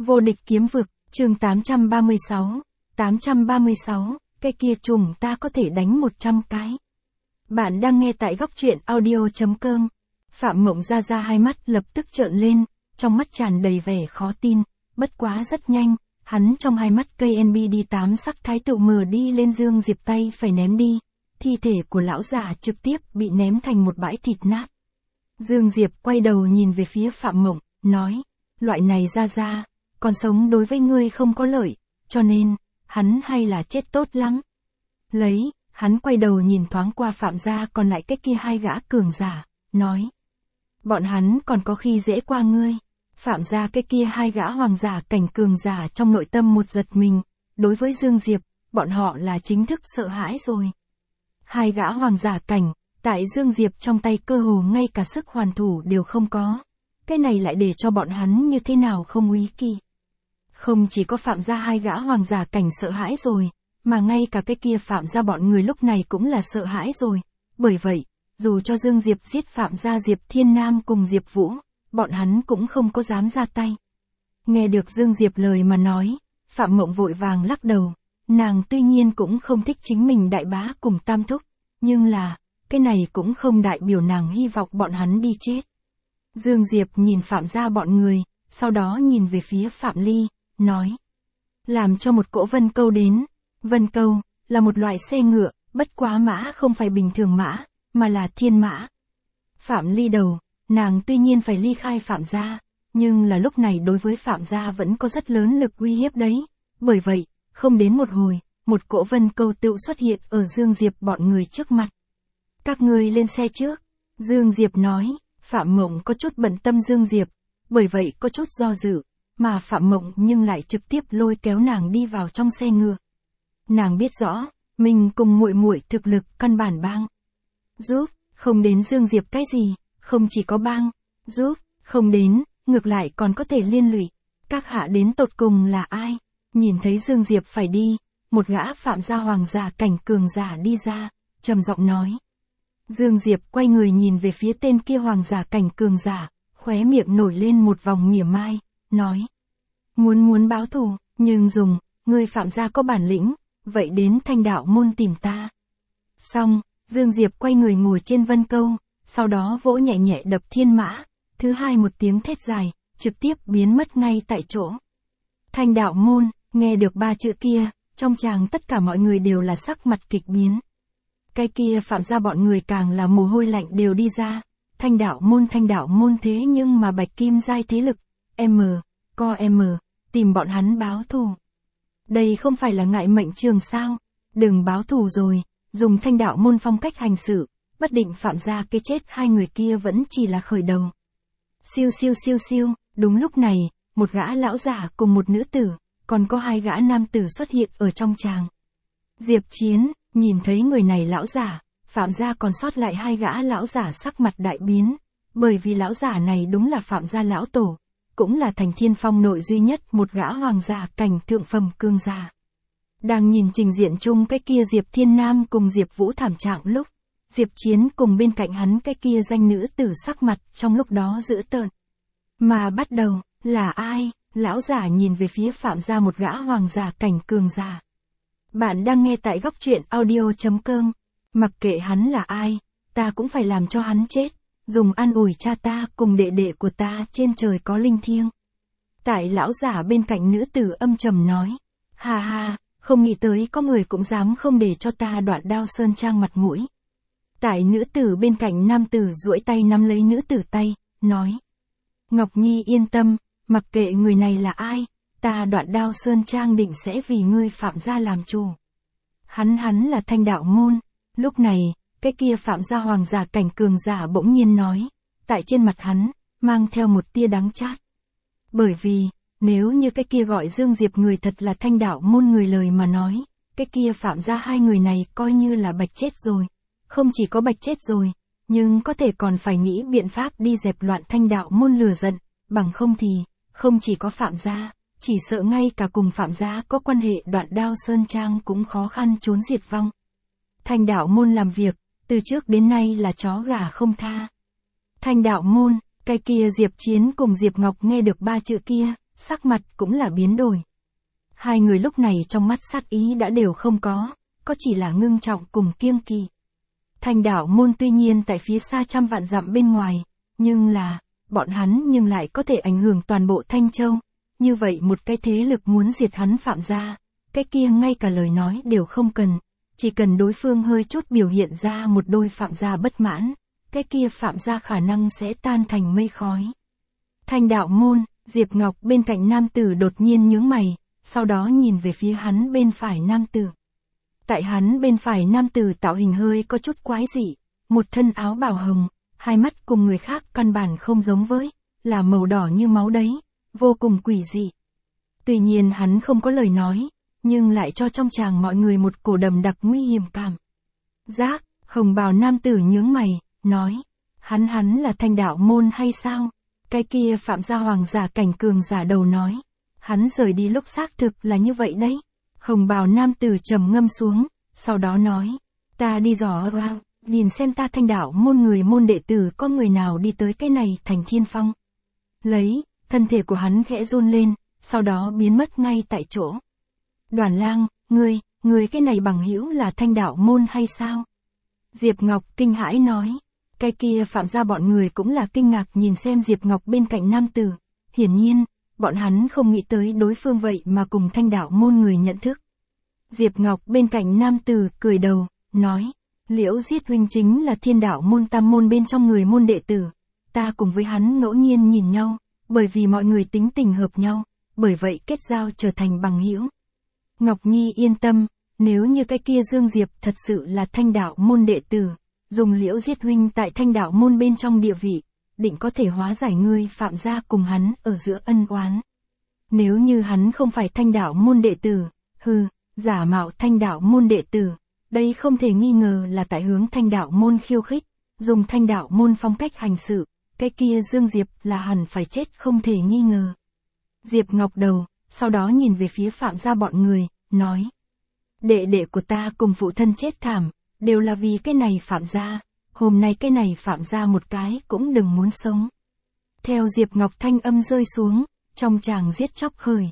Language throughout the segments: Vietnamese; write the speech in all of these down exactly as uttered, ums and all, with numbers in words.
Vô địch kiếm vực, chương tám trăm ba mươi sáu, tám trăm ba mươi sáu, cái kia trùng ta có thể đánh một trăm cái. Bạn đang nghe tại góc truyện audio chấm com. Phạm Mộng Gia Gia hai mắt lập tức trợn lên, trong mắt tràn đầy vẻ khó tin, bất quá rất nhanh, hắn trong hai mắt cây en bê đê tám sắc thái tự mờ đi lên Dương Diệp tay phải ném đi, thi thể của lão giả trực tiếp bị ném thành một bãi thịt nát. Dương Diệp quay đầu nhìn về phía Phạm Mộng, nói, loại này Gia Gia, còn sống đối với ngươi không có lợi, cho nên, hắn hay là chết tốt lắm. Lấy, hắn quay đầu nhìn thoáng qua Phạm gia còn lại cái kia hai gã cường giả, nói. Bọn hắn còn có khi dễ qua ngươi. Phạm gia cái kia hai gã hoàng giả cảnh cường giả trong nội tâm một giật mình, đối với Dương Diệp, bọn họ là chính thức sợ hãi rồi. Hai gã hoàng giả cảnh, tại Dương Diệp trong tay cơ hồ ngay cả sức hoàn thủ đều không có. Cái này lại để cho bọn hắn như thế nào không úy kỳ. Không chỉ có Phạm gia hai gã hoàng giả cảnh sợ hãi rồi, mà ngay cả cái kia Phạm gia bọn người lúc này cũng là sợ hãi rồi. Bởi vậy, dù cho Dương Diệp giết Phạm gia Diệp Thiên Nam cùng Diệp Vũ, bọn hắn cũng không có dám ra tay. Nghe được Dương Diệp lời mà nói, Phạm Mộng vội vàng lắc đầu, nàng tuy nhiên cũng không thích chính mình đại bá cùng tam thúc, nhưng là, cái này cũng không đại biểu nàng hy vọng bọn hắn đi chết. Dương Diệp nhìn Phạm gia bọn người, sau đó nhìn về phía Phạm Ly, nói. Làm cho một cỗ vân câu đến. Vân câu, là một loại xe ngựa, bất quá mã không phải bình thường mã, mà là thiên mã. Phạm Ly đầu, nàng tuy nhiên phải ly khai Phạm gia, nhưng là lúc này đối với Phạm gia vẫn có rất lớn lực uy hiếp đấy. Bởi vậy, không đến một hồi, một cỗ vân câu tự xuất hiện ở Dương Diệp bọn người trước mặt. Các ngươi lên xe trước. Dương Diệp nói, Phạm Mộng có chút bận tâm Dương Diệp, bởi vậy có chút do dự, mà Phạm Mộng nhưng lại trực tiếp lôi kéo nàng đi vào trong xe ngựa. Nàng biết rõ, mình cùng muội muội thực lực căn bản bang. Giúp, không đến Dương Diệp cái gì, không chỉ có bang, giúp, không đến, ngược lại còn có thể liên lụy. Các hạ đến tột cùng là ai? Nhìn thấy Dương Diệp phải đi, một gã Phạm gia hoàng giả cảnh cường giả đi ra, trầm giọng nói. Dương Diệp quay người nhìn về phía tên kia hoàng giả cảnh cường giả, khóe miệng nổi lên một vòng mỉa mai, nói. Muốn muốn báo thù, nhưng dùng, ngươi Phạm gia có bản lĩnh, vậy đến Thanh Đạo môn tìm ta. Xong, Dương Diệp quay người ngồi trên vân câu, sau đó vỗ nhẹ nhẹ đập thiên mã, thứ hai một tiếng thét dài, trực tiếp biến mất ngay tại chỗ. Thanh Đạo môn, nghe được ba chữ kia, trong tràng tất cả mọi người đều là sắc mặt kịch biến. Cái kia Phạm gia bọn người càng là mồ hôi lạnh đều đi ra. Thanh Đạo môn Thanh Đạo môn thế nhưng mà Bạch Kim giai thế lực, M, co M, tìm bọn hắn báo thù. Đây không phải là ngại mệnh trường sao, đừng báo thù rồi, dùng Thanh Đạo môn phong cách hành xử, bất định Phạm gia cái chết hai người kia vẫn chỉ là khởi đầu. Siêu siêu siêu siêu, đúng lúc này, một gã lão giả cùng một nữ tử, còn có hai gã nam tử xuất hiện ở trong tràng. Diệp Chiến, nhìn thấy người này lão giả, Phạm gia còn sót lại hai gã lão giả sắc mặt đại biến, bởi vì lão giả này đúng là Phạm gia lão tổ, cũng là Thành Thiên Phong nội duy nhất một gã hoàng giả cảnh thượng phẩm cương giả. Đang nhìn trình diện chung cái kia Diệp Thiên Nam cùng Diệp Vũ thảm trạng lúc, Diệp Chiến cùng bên cạnh hắn cái kia danh nữ tử sắc mặt trong lúc đó dữ tợn. Mà bắt đầu, là ai? Lão giả nhìn về phía Phạm gia một gã hoàng giả cảnh cường giả. Bạn đang nghe tại góc truyện audio chấm com. Mặc kệ hắn là ai, ta cũng phải làm cho hắn chết, dùng an ủi cha ta cùng đệ đệ của ta trên trời có linh thiêng. Tại lão giả bên cạnh nữ tử âm trầm nói, ha ha, không nghĩ tới có người cũng dám không để cho ta đoạn đao sơn trang mặt mũi. Tại nữ tử bên cạnh nam tử duỗi tay nắm lấy nữ tử tay, nói, Ngọc Nhi yên tâm, mặc kệ người này là ai, ta đoạn đao sơn trang định sẽ vì ngươi Phạm gia làm chủ. Hắn hắn là Thanh Đạo môn. Lúc này, cái kia Phạm gia hoàng giả cảnh cường giả bỗng nhiên nói, tại trên mặt hắn, mang theo một tia đắng chát. Bởi vì, nếu như cái kia gọi Dương Diệp người thật là Thanh Đạo môn người lời mà nói, cái kia Phạm gia hai người này coi như là bạch chết rồi. Không chỉ có bạch chết rồi, nhưng có thể còn phải nghĩ biện pháp đi dẹp loạn Thanh Đạo môn lừa giận, bằng không thì, không chỉ có Phạm gia, chỉ sợ ngay cả cùng Phạm gia có quan hệ đoạn đao sơn trang cũng khó khăn trốn diệt vong. Thanh Đạo môn làm việc, từ trước đến nay là chó gà không tha. Thanh Đạo môn, cái kia Diệp Chiến cùng Diệp Ngọc nghe được ba chữ kia, sắc mặt cũng là biến đổi. Hai người lúc này trong mắt sát ý đã đều không có, có chỉ là ngưng trọng cùng kiêng kỵ. Thanh đạo môn tuy nhiên tại phía xa trăm vạn dặm bên ngoài, nhưng là, bọn hắn nhưng lại có thể ảnh hưởng toàn bộ Thanh Châu. Như vậy một cái thế lực muốn diệt hắn Phạm gia, cái kia ngay cả lời nói đều không cần, chỉ cần đối phương hơi chút biểu hiện ra một đôi Phạm gia bất mãn, cái kia Phạm gia khả năng sẽ tan thành mây khói. Thanh đạo môn, Diệp Ngọc bên cạnh nam tử đột nhiên nhướng mày, sau đó nhìn về phía hắn bên phải nam tử. Tại hắn bên phải nam tử tạo hình hơi có chút quái dị, một thân áo bào hồng, hai mắt cùng người khác căn bản không giống với, là màu đỏ như máu đấy, vô cùng quỷ dị. Tuy nhiên hắn không có lời nói, nhưng lại cho trong chàng mọi người một cổ đầm đặc nguy hiểm cảm. Giác, hồng bào nam tử nhướng mày, nói, hắn hắn là thanh đạo môn hay sao? Cái kia Phạm gia hoàng giả cảnh cường giả đầu nói, hắn rời đi lúc xác thực là như vậy đấy. Hồng bào nam tử trầm ngâm xuống, sau đó nói, ta đi dò ra, nhìn xem ta thanh đạo môn người môn đệ tử có người nào đi tới cái này thành Thiên Phong. Lấy, thân thể của hắn khẽ run lên, sau đó biến mất ngay tại chỗ. Đoàn lang, ngươi, ngươi cái này bằng hữu là thanh đạo môn hay sao? Diệp Ngọc kinh hãi nói, cái kia Phạm gia bọn người cũng là kinh ngạc nhìn xem Diệp Ngọc bên cạnh nam tử, hiển nhiên, bọn hắn không nghĩ tới đối phương vậy mà cùng thanh đạo môn người nhận thức. Diệp Ngọc bên cạnh nam tử cười đầu, nói, Liễu Giết huynh chính là thiên đạo môn tam môn bên trong người môn đệ tử, ta cùng với hắn ngẫu nhiên nhìn nhau, bởi vì mọi người tính tình hợp nhau, bởi vậy kết giao trở thành bằng hữu. Ngọc Nhi yên tâm, nếu như cái kia Dương Diệp thật sự là thanh đạo môn đệ tử, dùng Liễu Giết huynh tại thanh đạo môn bên trong địa vị, định có thể hóa giải ngươi Phạm gia cùng hắn ở giữa ân oán. Nếu như hắn không phải thanh đạo môn đệ tử, hừ, giả mạo thanh đạo môn đệ tử, đây không thể nghi ngờ là tại hướng thanh đạo môn khiêu khích, dùng thanh đạo môn phong cách hành sự, cái kia Dương Diệp là hẳn phải chết không thể nghi ngờ. Diệp Ngọc đầu, sau đó nhìn về phía Phạm gia bọn người, nói, đệ đệ của ta cùng phụ thân chết thảm, đều là vì cái này Phạm gia, hôm nay cái này Phạm gia một cái cũng đừng muốn sống. Theo Diệp Ngọc thanh âm rơi xuống, trong tràng giết chóc khởi.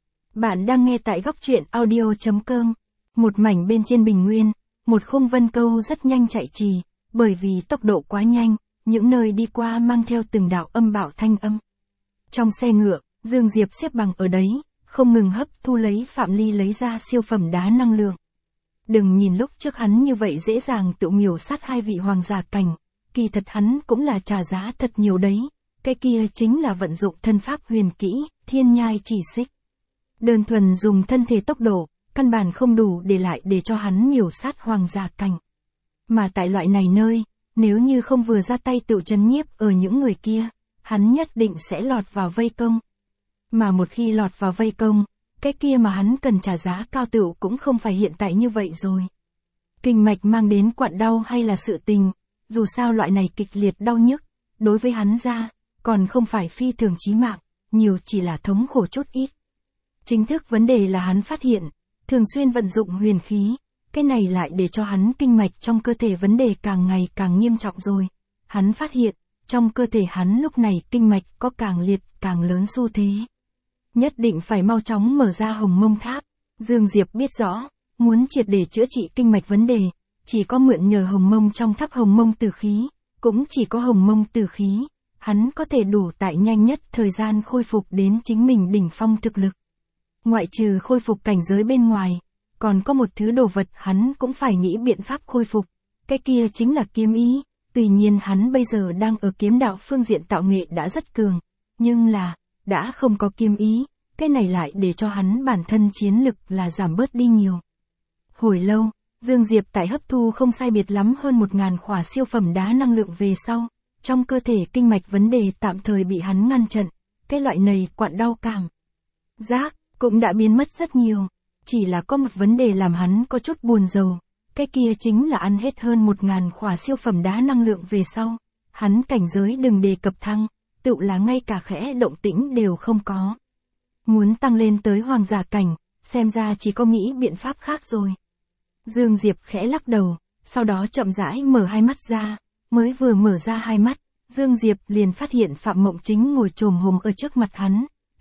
Bạn đang nghe tại góc truyện audio chấm com. Một mảnh bên trên bình nguyên, một khung vân câu rất nhanh chạy trì, bởi vì tốc độ quá nhanh, những nơi đi qua mang theo từng đạo âm bạo thanh âm. Trong xe ngựa, Dương Diệp xếp bằng ở đấy, không ngừng hấp thu lấy Phạm Ly lấy ra siêu phẩm đá năng lượng. Đừng nhìn lúc trước hắn như vậy dễ dàng tự miểu sát hai vị hoàng giả cảnh, kỳ thật hắn cũng là trả giá thật nhiều đấy, cái kia chính là vận dụng thân pháp huyền kỹ, thiên nhai chỉ xích. Đơn thuần dùng thân thể tốc độ, căn bản không đủ để lại để cho hắn miểu sát hoàng giả cảnh. Mà tại loại này nơi, nếu như không vừa ra tay tự chấn nhiếp ở những người kia, hắn nhất định sẽ lọt vào vây công. Mà một khi lọt vào vây công, cái kia mà hắn cần trả giá cao tựu cũng không phải hiện tại như vậy rồi. Kinh mạch mang đến quặn đau hay là sự tình, dù sao loại này kịch liệt đau nhức, đối với hắn ra, còn không phải phi thường chí mạng, nhiều chỉ là thống khổ chút ít. Chính thức vấn đề là hắn phát hiện, thường xuyên vận dụng huyền khí, cái này lại để cho hắn kinh mạch trong cơ thể vấn đề càng ngày càng nghiêm trọng rồi. Hắn phát hiện, trong cơ thể hắn lúc này kinh mạch có càng liệt càng lớn xu thế. Nhất định phải mau chóng mở ra hồng mông tháp. Dương Diệp biết rõ, muốn triệt để chữa trị kinh mạch vấn đề, chỉ có mượn nhờ hồng mông trong tháp hồng mông tử khí, cũng chỉ có hồng mông tử khí, hắn có thể đủ tại nhanh nhất thời gian khôi phục đến chính mình đỉnh phong thực lực. Ngoại trừ khôi phục cảnh giới bên ngoài, còn có một thứ đồ vật hắn cũng phải nghĩ biện pháp khôi phục, cái kia chính là kiếm ý. Tuy nhiên hắn bây giờ đang ở kiếm đạo phương diện tạo nghệ đã rất cường, nhưng là, đã không có kiếm ý, cái này lại để cho hắn bản thân chiến lực là giảm bớt đi nhiều. Hồi lâu, Dương Diệp tại hấp thu không sai biệt lắm hơn một ngàn khỏa siêu phẩm đá năng lượng về sau, trong cơ thể kinh mạch vấn đề tạm thời bị hắn ngăn chặn, cái loại này quặn đau cảm giác cũng đã biến mất rất nhiều, chỉ là có một vấn đề làm hắn có chút buồn rầu, cái kia chính là ăn hết hơn một ngàn khỏa siêu phẩm đá năng lượng về sau, hắn cảnh giới đừng đề cập thăng, tự là ngay cả khẽ động tĩnh đều không có. Muốn tăng lên tới hoàng giả cảnh, xem ra chỉ có nghĩ biện pháp khác rồi. Dương Diệp khẽ lắc đầu, sau đó chậm rãi mở hai mắt ra, mới vừa mở ra hai mắt, Dương Diệp liền phát hiện Phạm Mộng Chính ngồi chồm hổm ở trước mặt hắn,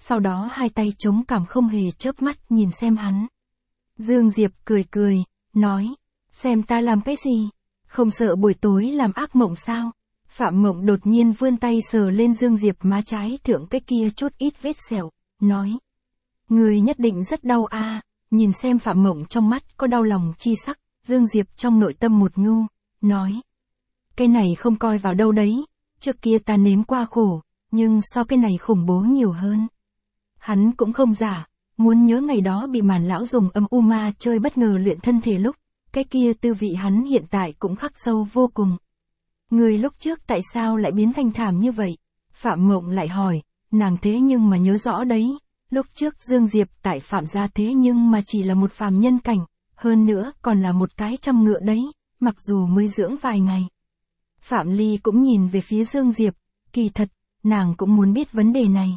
sau đó hai tay chống cằm không hề chớp mắt nhìn xem hắn. Dương Diệp cười cười, nói, xem ta làm cái gì, không sợ buổi tối làm ác mộng sao? Phạm Mộng đột nhiên vươn tay sờ lên Dương Diệp má trái thượng cái kia chút ít vết sẹo, nói, người nhất định rất đau a. À. Nhìn xem Phạm Mộng trong mắt có đau lòng chi sắc, Dương Diệp trong nội tâm một ngu, nói, cái này không coi vào đâu đấy, trước kia ta nếm qua khổ, nhưng so cái này khủng bố nhiều hơn. Hắn cũng không giả, muốn nhớ ngày đó bị Màn lão dùng âm u ma chơi bất ngờ luyện thân thể lúc, cái kia tư vị hắn hiện tại cũng khắc sâu vô cùng. Người lúc trước tại sao lại biến thành thảm như vậy? Phạm Mộng lại hỏi, nàng thế nhưng mà nhớ rõ đấy, lúc trước Dương Diệp tại Phạm gia thế nhưng mà chỉ là một phàm nhân cảnh, hơn nữa còn là một cái trăm ngựa đấy, mặc dù mới dưỡng vài ngày. Phạm Ly cũng nhìn về phía Dương Diệp, kỳ thật, nàng cũng muốn biết vấn đề này.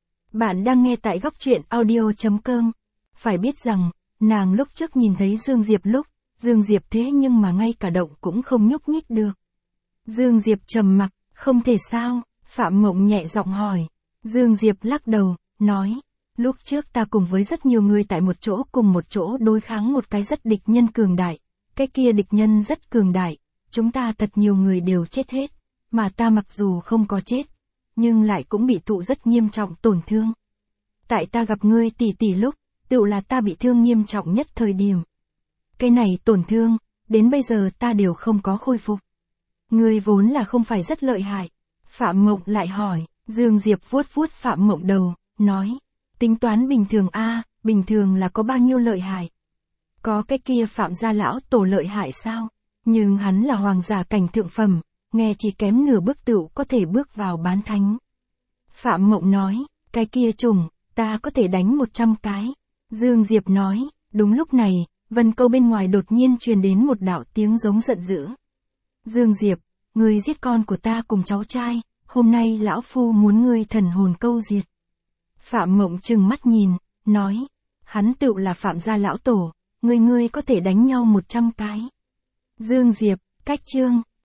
Bạn đang nghe tại góc truyện audio chấm com. Phải biết rằng, nàng lúc trước nhìn thấy Dương Diệp lúc, Dương Diệp thế nhưng mà ngay cả động cũng không nhúc nhích được. Dương Diệp trầm mặc, không thể sao, Phạm Mộng nhẹ giọng hỏi. Dương Diệp lắc đầu, nói, lúc trước ta cùng với rất nhiều người tại một chỗ cùng một chỗ đối kháng một cái rất địch nhân cường đại, cái kia địch nhân rất cường đại, chúng ta thật nhiều người đều chết hết, mà ta mặc dù không có chết, nhưng lại cũng bị thụ rất nghiêm trọng tổn thương. Tại ta gặp ngươi tỷ tỷ lúc, tựu là ta bị thương nghiêm trọng nhất thời điểm. Cái này tổn thương, đến bây giờ ta đều không có khôi phục. Ngươi vốn là không phải rất lợi hại. Phạm Mộng lại hỏi, Dương Diệp vuốt vuốt Phạm Mộng đầu, nói, tính toán bình thường a, à, bình thường là có bao nhiêu lợi hại? Có cái kia Phạm gia lão tổ lợi hại sao? Nhưng hắn là hoàng giả cảnh thượng phẩm, nghe chỉ kém nửa bước tựu có thể bước vào bán thánh. Phạm Mộng nói, cái kia trùng, ta có thể đánh một trăm cái. Dương Diệp nói, đúng lúc này, vân câu bên ngoài đột nhiên truyền đến một đạo tiếng giống giận dữ. Dương Diệp, ngươi giết con của ta cùng cháu trai, hôm nay lão phu muốn ngươi thần hồn câu diệt. Phạm Mộng trừng mắt nhìn, nói, hắn tựu là Phạm gia lão tổ, ngươi ngươi có thể đánh nhau một trăm cái. Dương Diệp, cách chương.